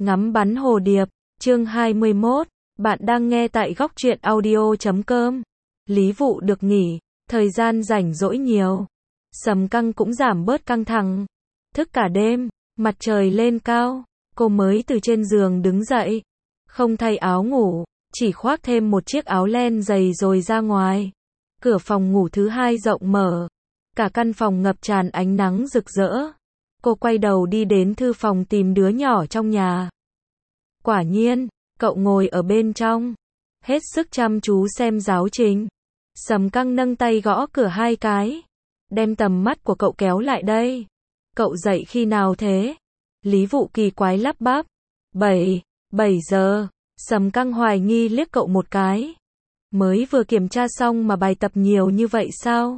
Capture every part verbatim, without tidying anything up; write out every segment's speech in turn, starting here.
Ngắm bắn hồ điệp, chương hai mươi mốt, bạn đang nghe tại góc truyện audio chấm com. Lý Vụ được nghỉ, thời gian rảnh rỗi nhiều. Sầm Căng cũng giảm bớt căng thẳng. Thức cả đêm, mặt trời lên cao, cô mới từ trên giường đứng dậy. Không thay áo ngủ, chỉ khoác thêm một chiếc áo len dày rồi ra ngoài. Cửa phòng ngủ thứ hai rộng mở. Cả căn phòng ngập tràn ánh nắng rực rỡ. Cô quay đầu đi đến thư phòng tìm đứa nhỏ trong nhà. Quả nhiên, cậu ngồi ở bên trong, hết sức chăm chú xem giáo trình. Sầm Căng nâng tay gõ cửa hai cái, đem tầm mắt của cậu kéo lại đây. Cậu dậy khi nào thế? Lý Vụ kỳ quái lắp bắp. Bảy, bảy giờ. Sầm Căng hoài nghi liếc cậu một cái. Mới vừa kiểm tra xong mà bài tập nhiều như vậy sao?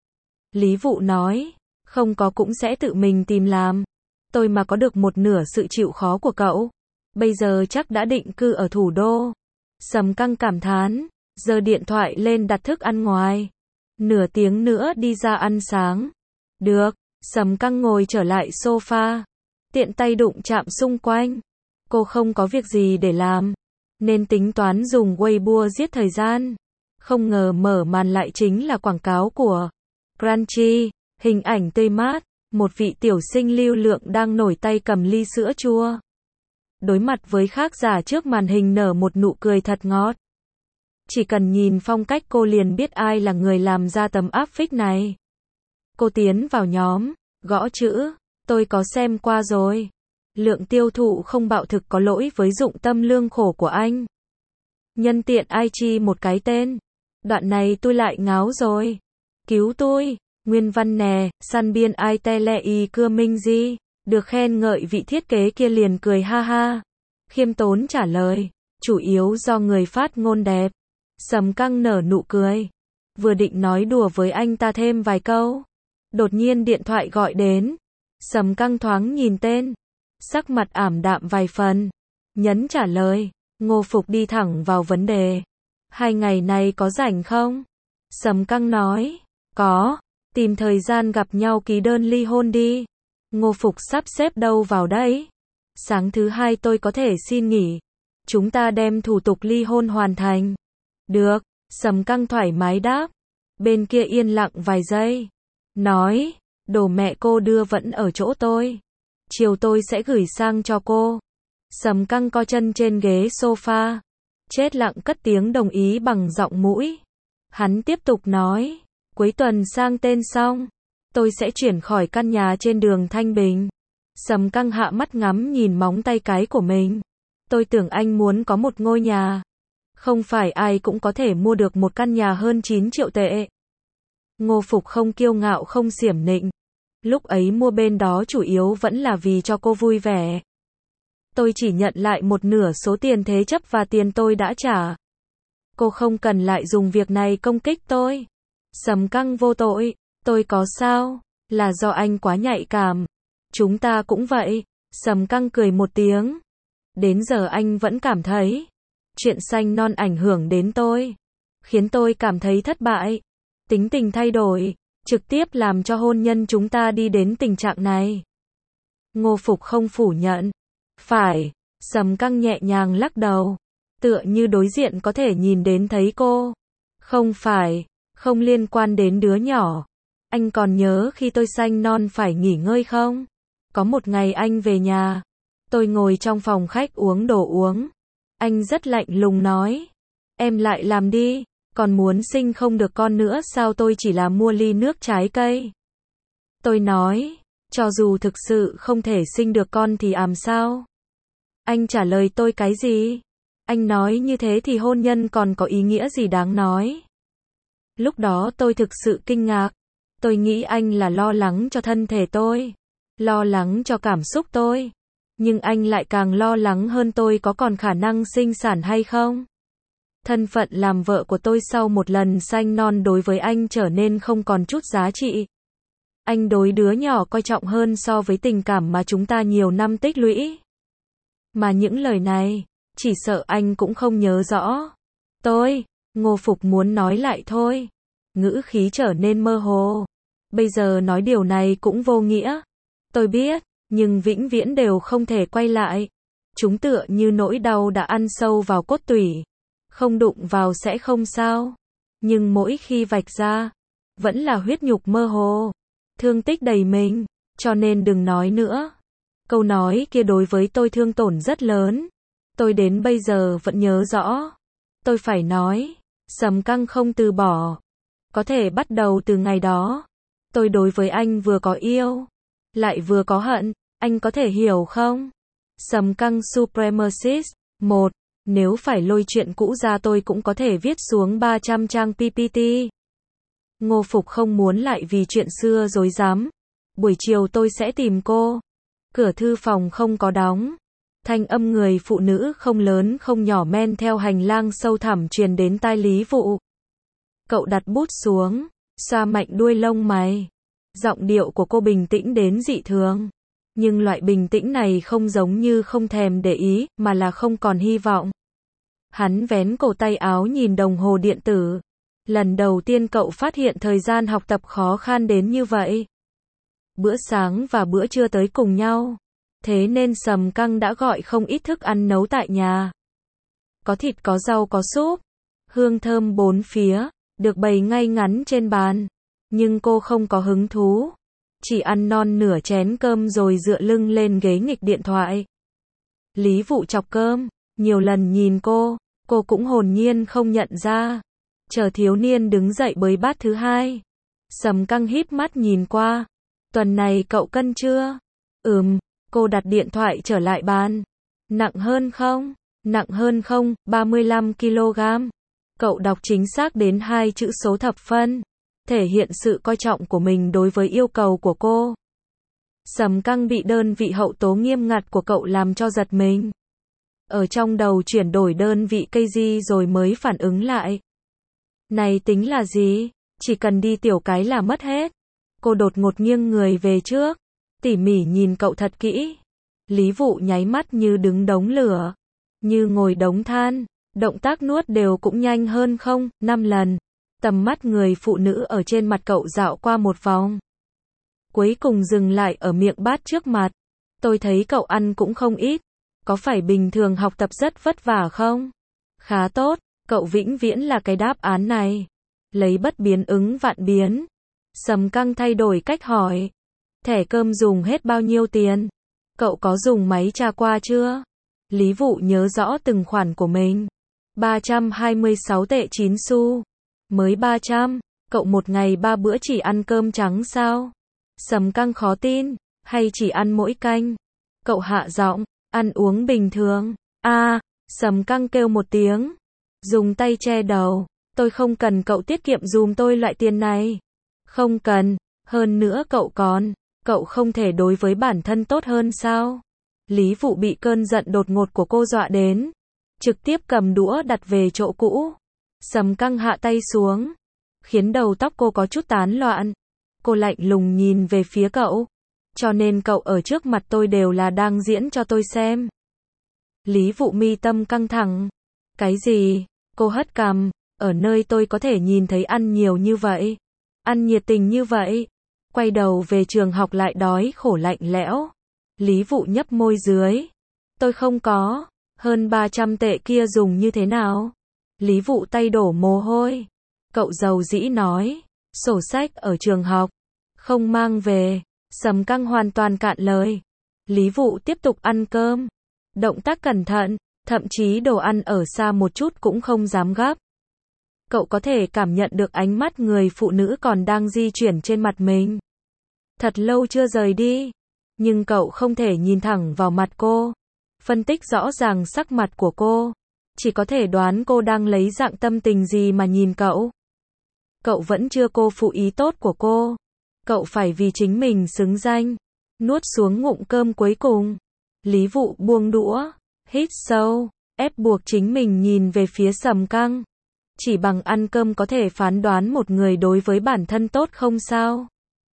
Lý Vụ nói, không có cũng sẽ tự mình tìm làm. Tôi mà có được một nửa sự chịu khó của cậu, bây giờ chắc đã định cư ở thủ đô. Sầm Căng cảm thán, giơ điện thoại lên đặt thức ăn ngoài. Nửa tiếng nữa đi ra ăn sáng. Được, Sầm Căng ngồi trở lại sofa, tiện tay đụng chạm xung quanh. Cô không có việc gì để làm, nên tính toán dùng Weibo giết thời gian. Không ngờ mở màn lại chính là quảng cáo của Crunchy, hình ảnh tươi mát, một vị tiểu sinh lưu lượng đang nổi tay cầm ly sữa chua. Đối mặt với khán giả trước màn hình nở một nụ cười thật ngọt. Chỉ cần nhìn phong cách cô liền biết ai là người làm ra tấm áp phích này. Cô tiến vào nhóm, gõ chữ, tôi có xem qua rồi. Lượng tiêu thụ không bạo thực có lỗi với dụng tâm lương khổ của anh. Nhân tiện ai chi một cái tên. Đoạn này tôi lại ngáo rồi. Cứu tôi. Nguyên văn nè, săn biên ai te lẹ y cưa minh gì. Được khen ngợi vị thiết kế kia liền cười ha ha. Khiêm tốn trả lời, chủ yếu do người phát ngôn đẹp. Sầm Căng nở nụ cười. Vừa định nói đùa với anh ta thêm vài câu. Đột nhiên điện thoại gọi đến. Sầm Căng thoáng nhìn tên. Sắc mặt ảm đạm vài phần. Nhấn trả lời. Ngô Phục đi thẳng vào vấn đề. Hai ngày này có rảnh không? Sầm Căng nói. Có. Tìm thời gian gặp nhau ký đơn ly hôn đi. Ngô Phục sắp xếp đâu vào đấy? Sáng thứ hai tôi có thể xin nghỉ. Chúng ta đem thủ tục ly hôn hoàn thành. Được, Sầm Căng thoải mái đáp. Bên kia yên lặng vài giây. Nói, đồ mẹ cô đưa vẫn ở chỗ tôi. Chiều tôi sẽ gửi sang cho cô. Sầm Căng co chân trên ghế sofa. Chết lặng cất tiếng đồng ý bằng giọng mũi. Hắn tiếp tục nói, cuối tuần sang tên xong, tôi sẽ chuyển khỏi căn nhà trên đường Thanh Bình. Sầm Căng hạ mắt ngắm nhìn móng tay cái của mình. Tôi tưởng anh muốn có một ngôi nhà. Không phải ai cũng có thể mua được một căn nhà hơn chín triệu tệ. Ngô Phục không kiêu ngạo không xiểm nịnh. Lúc ấy mua bên đó chủ yếu vẫn là vì cho cô vui vẻ. Tôi chỉ nhận lại một nửa số tiền thế chấp và tiền tôi đã trả. Cô không cần lại dùng việc này công kích tôi. Sầm Căng vô tội. Tôi có sao? Là do anh quá nhạy cảm. Chúng ta cũng vậy. Sầm Căng cười một tiếng. Đến giờ anh vẫn cảm thấy chuyện xanh non ảnh hưởng đến tôi, khiến tôi cảm thấy thất bại. Tính tình thay đổi, trực tiếp làm cho hôn nhân chúng ta đi đến tình trạng này. Ngô Phục không phủ nhận. Phải. Sầm Căng nhẹ nhàng lắc đầu, tựa như đối diện có thể nhìn đến thấy cô. Không phải, không liên quan đến đứa nhỏ. Anh còn nhớ khi tôi xanh non phải nghỉ ngơi không? Có một ngày anh về nhà, tôi ngồi trong phòng khách uống đồ uống. Anh rất lạnh lùng nói, em lại làm đi, còn muốn sinh không được con nữa sao? Tôi chỉ là mua ly nước trái cây. Tôi nói, cho dù thực sự không thể sinh được con thì làm sao? Anh trả lời tôi cái gì? Anh nói như thế thì hôn nhân còn có ý nghĩa gì đáng nói? Lúc đó tôi thực sự kinh ngạc. Tôi nghĩ anh là lo lắng cho thân thể tôi, lo lắng cho cảm xúc tôi. Nhưng anh lại càng lo lắng hơn tôi có còn khả năng sinh sản hay không. Thân phận làm vợ của tôi sau một lần xanh non đối với anh trở nên không còn chút giá trị. Anh đối đứa nhỏ coi trọng hơn so với tình cảm mà chúng ta nhiều năm tích lũy. Mà những lời này, chỉ sợ anh cũng không nhớ rõ. Tôi, Ngô Phục muốn nói lại thôi. Ngữ khí trở nên mơ hồ. Bây giờ nói điều này cũng vô nghĩa. Tôi biết, nhưng vĩnh viễn đều không thể quay lại. Chúng tựa như nỗi đau đã ăn sâu vào cốt tủy. Không đụng vào sẽ không sao. Nhưng mỗi khi vạch ra, vẫn là huyết nhục mơ hồ. Thương tích đầy mình. Cho nên đừng nói nữa. Câu nói kia đối với tôi thương tổn rất lớn. Tôi đến bây giờ vẫn nhớ rõ. Tôi phải nói. Sầm Căng không từ bỏ. Có thể bắt đầu từ ngày đó. Tôi đối với anh vừa có yêu, lại vừa có hận. Anh có thể hiểu không? Sầm Căng Supremacist. Một. Nếu phải lôi chuyện cũ ra tôi cũng có thể viết xuống ba trăm trang pê pê tê. Ngô Phục không muốn lại vì chuyện xưa rối rắm. Buổi chiều tôi sẽ tìm cô. Cửa thư phòng không có đóng. Thanh âm người phụ nữ không lớn không nhỏ men theo hành lang sâu thẳm truyền đến tai Lý Vụ. Cậu đặt bút xuống, xoa mạnh đuôi lông mày. Giọng điệu của cô bình tĩnh đến dị thường. Nhưng loại bình tĩnh này không giống như không thèm để ý, mà là không còn hy vọng. Hắn vén cổ tay áo nhìn đồng hồ điện tử. Lần đầu tiên cậu phát hiện thời gian học tập khó khăn đến như vậy. Bữa sáng và bữa trưa tới cùng nhau. Thế nên Sầm Căng đã gọi không ít thức ăn nấu tại nhà. Có thịt có rau có súp. Hương thơm bốn phía, được bày ngay ngắn trên bàn. Nhưng cô không có hứng thú. Chỉ ăn non nửa chén cơm rồi dựa lưng lên ghế nghịch điện thoại. Lý Vụ chọc cơm, nhiều lần nhìn cô, cô cũng hồn nhiên không nhận ra. Chờ thiếu niên đứng dậy bới bát thứ hai. Sầm Căng híp mắt nhìn qua. Tuần này cậu cân chưa? Ừm, cô đặt điện thoại trở lại bàn. Nặng hơn không? Nặng hơn không? ba mươi lăm ki lô gam. Cậu đọc chính xác đến hai chữ số thập phân. Thể hiện sự coi trọng của mình đối với yêu cầu của cô. Sầm Căng bị đơn vị hậu tố nghiêm ngặt của cậu làm cho giật mình. Ở trong đầu chuyển đổi đơn vị ca giê rồi mới phản ứng lại. Này tính là gì? Chỉ cần đi tiểu cái là mất hết. Cô đột ngột nghiêng người về trước. Tỉ mỉ nhìn cậu thật kỹ. Lý Vụ nháy mắt như đứng đống lửa. Như ngồi đống than. Động tác nuốt đều cũng nhanh hơn không, năm lần. Tầm mắt người phụ nữ ở trên mặt cậu dạo qua một vòng. Cuối cùng dừng lại ở miệng bát trước mặt. Tôi thấy cậu ăn cũng không ít. Có phải bình thường học tập rất vất vả không? Khá tốt, cậu vĩnh viễn là cái đáp án này. Lấy bất biến ứng vạn biến. Sầm Căng thay đổi cách hỏi. Thẻ cơm dùng hết bao nhiêu tiền? Cậu có dùng máy tra qua chưa? Lý Vụ nhớ rõ từng khoản của mình. ba trăm hai mươi sáu tệ chín xu. Mới ba trăm, cậu một ngày ba bữa chỉ ăn cơm trắng sao? Sầm Căng khó tin, hay chỉ ăn mỗi canh? Cậu hạ giọng, ăn uống bình thường. A, à, Sầm Căng kêu một tiếng. Dùng tay che đầu, tôi không cần cậu tiết kiệm dùm tôi loại tiền này. Không cần, hơn nữa cậu còn, cậu không thể đối với bản thân tốt hơn sao? Lý Vụ bị cơn giận đột ngột của cô dọa đến. Trực tiếp cầm đũa đặt về chỗ cũ. Sầm Căng hạ tay xuống. Khiến đầu tóc cô có chút tán loạn. Cô lạnh lùng nhìn về phía cậu. Cho nên cậu ở trước mặt tôi đều là đang diễn cho tôi xem. Lý Vụ mi tâm căng thẳng. Cái gì? Cô hất cằm. Ở nơi tôi có thể nhìn thấy ăn nhiều như vậy. Ăn nhiệt tình như vậy. Quay đầu về trường học lại đói khổ lạnh lẽo. Lý Vụ nhấp môi dưới. Tôi không có. Hơn ba trăm tệ kia dùng như thế nào? Lý Vụ tay đổ mồ hôi. Cậu dầu dĩ nói. Sổ sách ở trường học. Không mang về. Sầm Căng hoàn toàn cạn lời. Lý Vụ tiếp tục ăn cơm. Động tác cẩn thận. Thậm chí đồ ăn ở xa một chút cũng không dám gắp. Cậu có thể cảm nhận được ánh mắt người phụ nữ còn đang di chuyển trên mặt mình. Thật lâu chưa rời đi. Nhưng cậu không thể nhìn thẳng vào mặt cô. Phân tích rõ ràng sắc mặt của cô. Chỉ có thể đoán cô đang lấy dạng tâm tình gì mà nhìn cậu. Cậu vẫn chưa cô phụ ý tốt của cô. Cậu phải vì chính mình xứng danh. Nuốt xuống ngụm cơm cuối cùng. Lý Vụ buông đũa. Hít sâu. Ép buộc chính mình nhìn về phía Sầm Căng. Chỉ bằng ăn cơm có thể phán đoán một người đối với bản thân tốt không sao?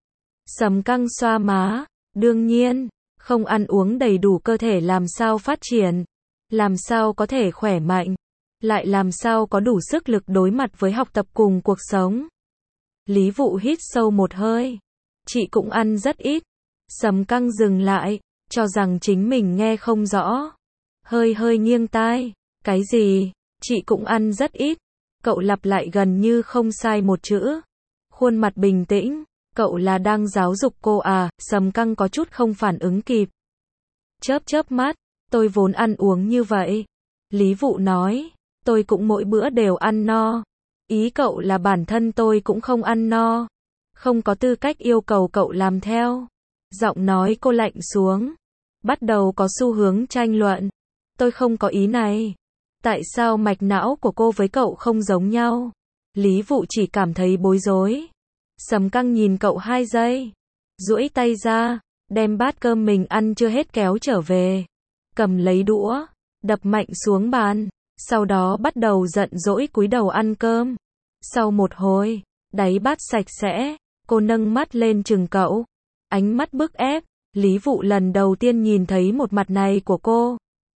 Sầm Căng xoa má. Đương nhiên. Không ăn uống đầy đủ cơ thể làm sao phát triển. Làm sao có thể khỏe mạnh. Lại làm sao có đủ sức lực đối mặt với học tập cùng cuộc sống. Lý Vụ hít sâu một hơi. Chị cũng ăn rất ít. Sầm Căng dừng lại. Cho rằng chính mình nghe không rõ. hơi hơi nghiêng tai. Cái gì? Chị cũng ăn rất ít. Cậu lặp lại gần như không sai một chữ. Khuôn mặt bình tĩnh. Cậu là đang giáo dục cô à? Sầm Căng có chút không phản ứng kịp. Chớp chớp mắt. Tôi vốn ăn uống như vậy. Lý Vụ nói. Tôi cũng mỗi bữa đều ăn no. Ý cậu là bản thân tôi cũng không ăn no. Không có tư cách yêu cầu cậu làm theo. Giọng nói cô lạnh xuống. Bắt đầu có xu hướng tranh luận. Tôi không có ý này. Tại sao mạch não của cô với cậu không giống nhau? Lý Vụ chỉ cảm thấy bối rối. Sầm Căng nhìn cậu hai giây. Duỗi tay ra, đem bát cơm mình ăn chưa hết kéo trở về. Cầm lấy đũa, đập mạnh xuống bàn. Sau đó bắt đầu giận dỗi cúi đầu ăn cơm. Sau một hồi, đáy bát sạch sẽ, cô nâng mắt lên chừng cậu. Ánh mắt bức ép. Lý Vụ lần đầu tiên nhìn thấy một mặt này của cô.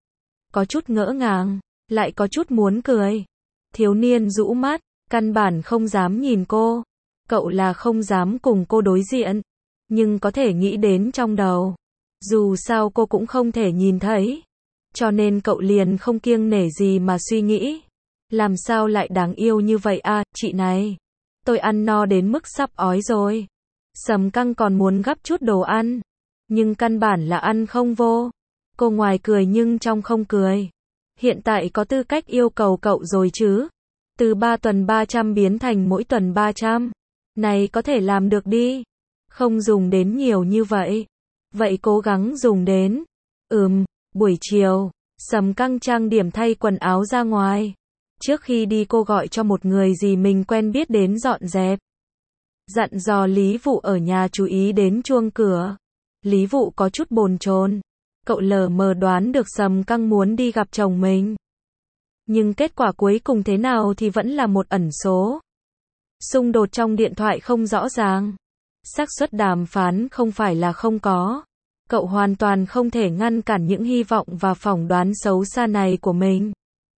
Có chút ngỡ ngàng, lại có chút muốn cười. Thiếu niên rũ mắt, căn bản không dám nhìn cô. Cậu là không dám cùng cô đối diện, nhưng có thể nghĩ đến trong đầu. Dù sao cô cũng không thể nhìn thấy. Cho nên cậu liền không kiêng nể gì mà suy nghĩ. Làm sao lại đáng yêu như vậy à, chị này. Tôi ăn no đến mức sắp ói rồi. Sầm Căng còn muốn gắp chút đồ ăn. Nhưng căn bản là ăn không vô. Cô ngoài cười nhưng trong không cười. Hiện tại có tư cách yêu cầu cậu rồi chứ. Từ ba tuần ba trăm biến thành mỗi tuần ba trăm. Này có thể làm được đi. Không dùng đến nhiều như vậy. Vậy cố gắng dùng đến. Ừm, buổi chiều, Sầm Căng trang điểm thay quần áo ra ngoài. Trước khi đi cô gọi cho một người gì mình quen biết đến dọn dẹp. Dặn dò Lý Vụ ở nhà chú ý đến chuông cửa. Lý Vụ có chút bồn chồn. Cậu lờ mờ đoán được Sầm Căng muốn đi gặp chồng mình. Nhưng kết quả cuối cùng thế nào thì vẫn là một ẩn số. Xung đột trong điện thoại không rõ ràng. Xác suất đàm phán không phải là không có. Cậu hoàn toàn không thể ngăn cản những hy vọng và phỏng đoán xấu xa này của mình.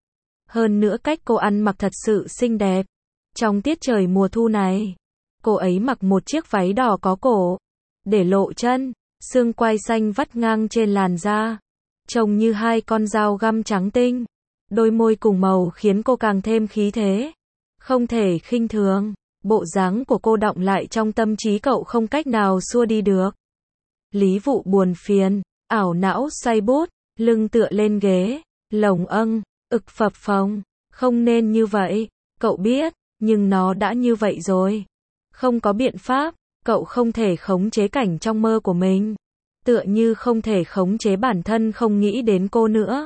Hơn nữa cách cô ăn mặc thật sự xinh đẹp. Trong tiết trời mùa thu này, cô ấy mặc một chiếc váy đỏ có cổ, để lộ chân, xương quai xanh vắt ngang trên làn da, trông như hai con dao găm trắng tinh. Đôi môi cùng màu khiến cô càng thêm khí thế. Không thể khinh thường. Bộ dáng của cô đọng lại trong tâm trí cậu không cách nào xua đi được. Lý Vụ buồn phiền, ảo não xoay bút, lưng tựa lên ghế, lồng âng, ực phập phồng. Không nên như vậy, cậu biết, nhưng nó đã như vậy rồi. Không có biện pháp, cậu không thể khống chế cảnh trong mơ của mình. Tựa như không thể khống chế bản thân không nghĩ đến cô nữa.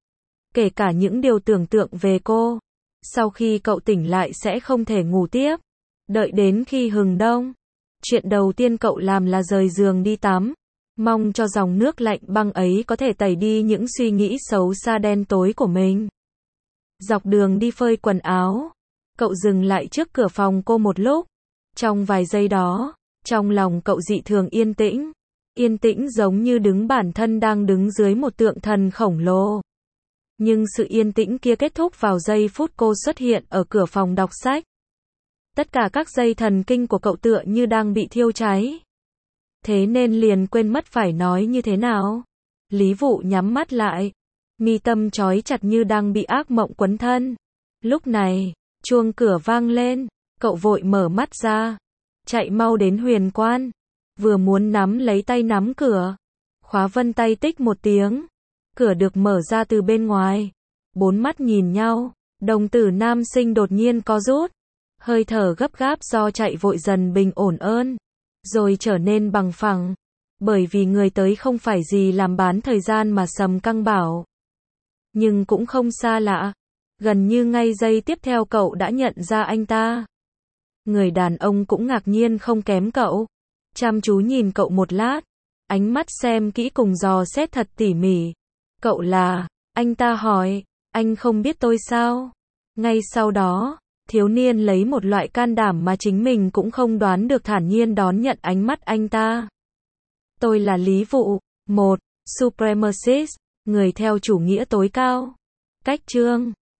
Kể cả những điều tưởng tượng về cô. Sau khi cậu tỉnh lại sẽ không thể ngủ tiếp. Đợi đến khi hừng đông. Chuyện đầu tiên cậu làm là rời giường đi tắm. Mong cho dòng nước lạnh băng ấy có thể tẩy đi những suy nghĩ xấu xa đen tối của mình. Dọc đường đi phơi quần áo. Cậu dừng lại trước cửa phòng cô một lúc. Trong vài giây đó, trong lòng cậu dị thường yên tĩnh. Yên tĩnh giống như đứng bản thân đang đứng dưới một tượng thần khổng lồ. Nhưng sự yên tĩnh kia kết thúc vào giây phút cô xuất hiện ở cửa phòng đọc sách. Tất cả các dây thần kinh của cậu tựa như đang bị thiêu cháy. Thế nên liền quên mất phải nói như thế nào. Lý Vụ nhắm mắt lại. Mi tâm trói chặt như đang bị ác mộng quấn thân. Lúc này, chuông cửa vang lên. Cậu vội mở mắt ra. Chạy mau đến huyền quan. Vừa muốn nắm lấy tay nắm cửa. Khóa vân tay tích một tiếng. Cửa được mở ra từ bên ngoài. Bốn mắt nhìn nhau. Đồng tử nam sinh đột nhiên co rút. Hơi thở gấp gáp do chạy vội dần bình ổn ơn. Rồi trở nên bằng phẳng. Bởi vì người tới không phải gì làm bán thời gian mà Sầm Căng bảo. Nhưng cũng không xa lạ. Gần như ngay giây tiếp theo cậu đã nhận ra anh ta. Người đàn ông cũng ngạc nhiên không kém cậu. Chăm chú nhìn cậu một lát. Ánh mắt xem kỹ cùng dò xét thật tỉ mỉ. Cậu là, anh ta hỏi, anh không biết tôi sao? Ngay sau đó, thiếu niên lấy một loại can đảm mà chính mình cũng không đoán được thản nhiên đón nhận ánh mắt anh ta. Tôi là Lý Vụ, một, supremacist, người theo chủ nghĩa tối cao. Cách chương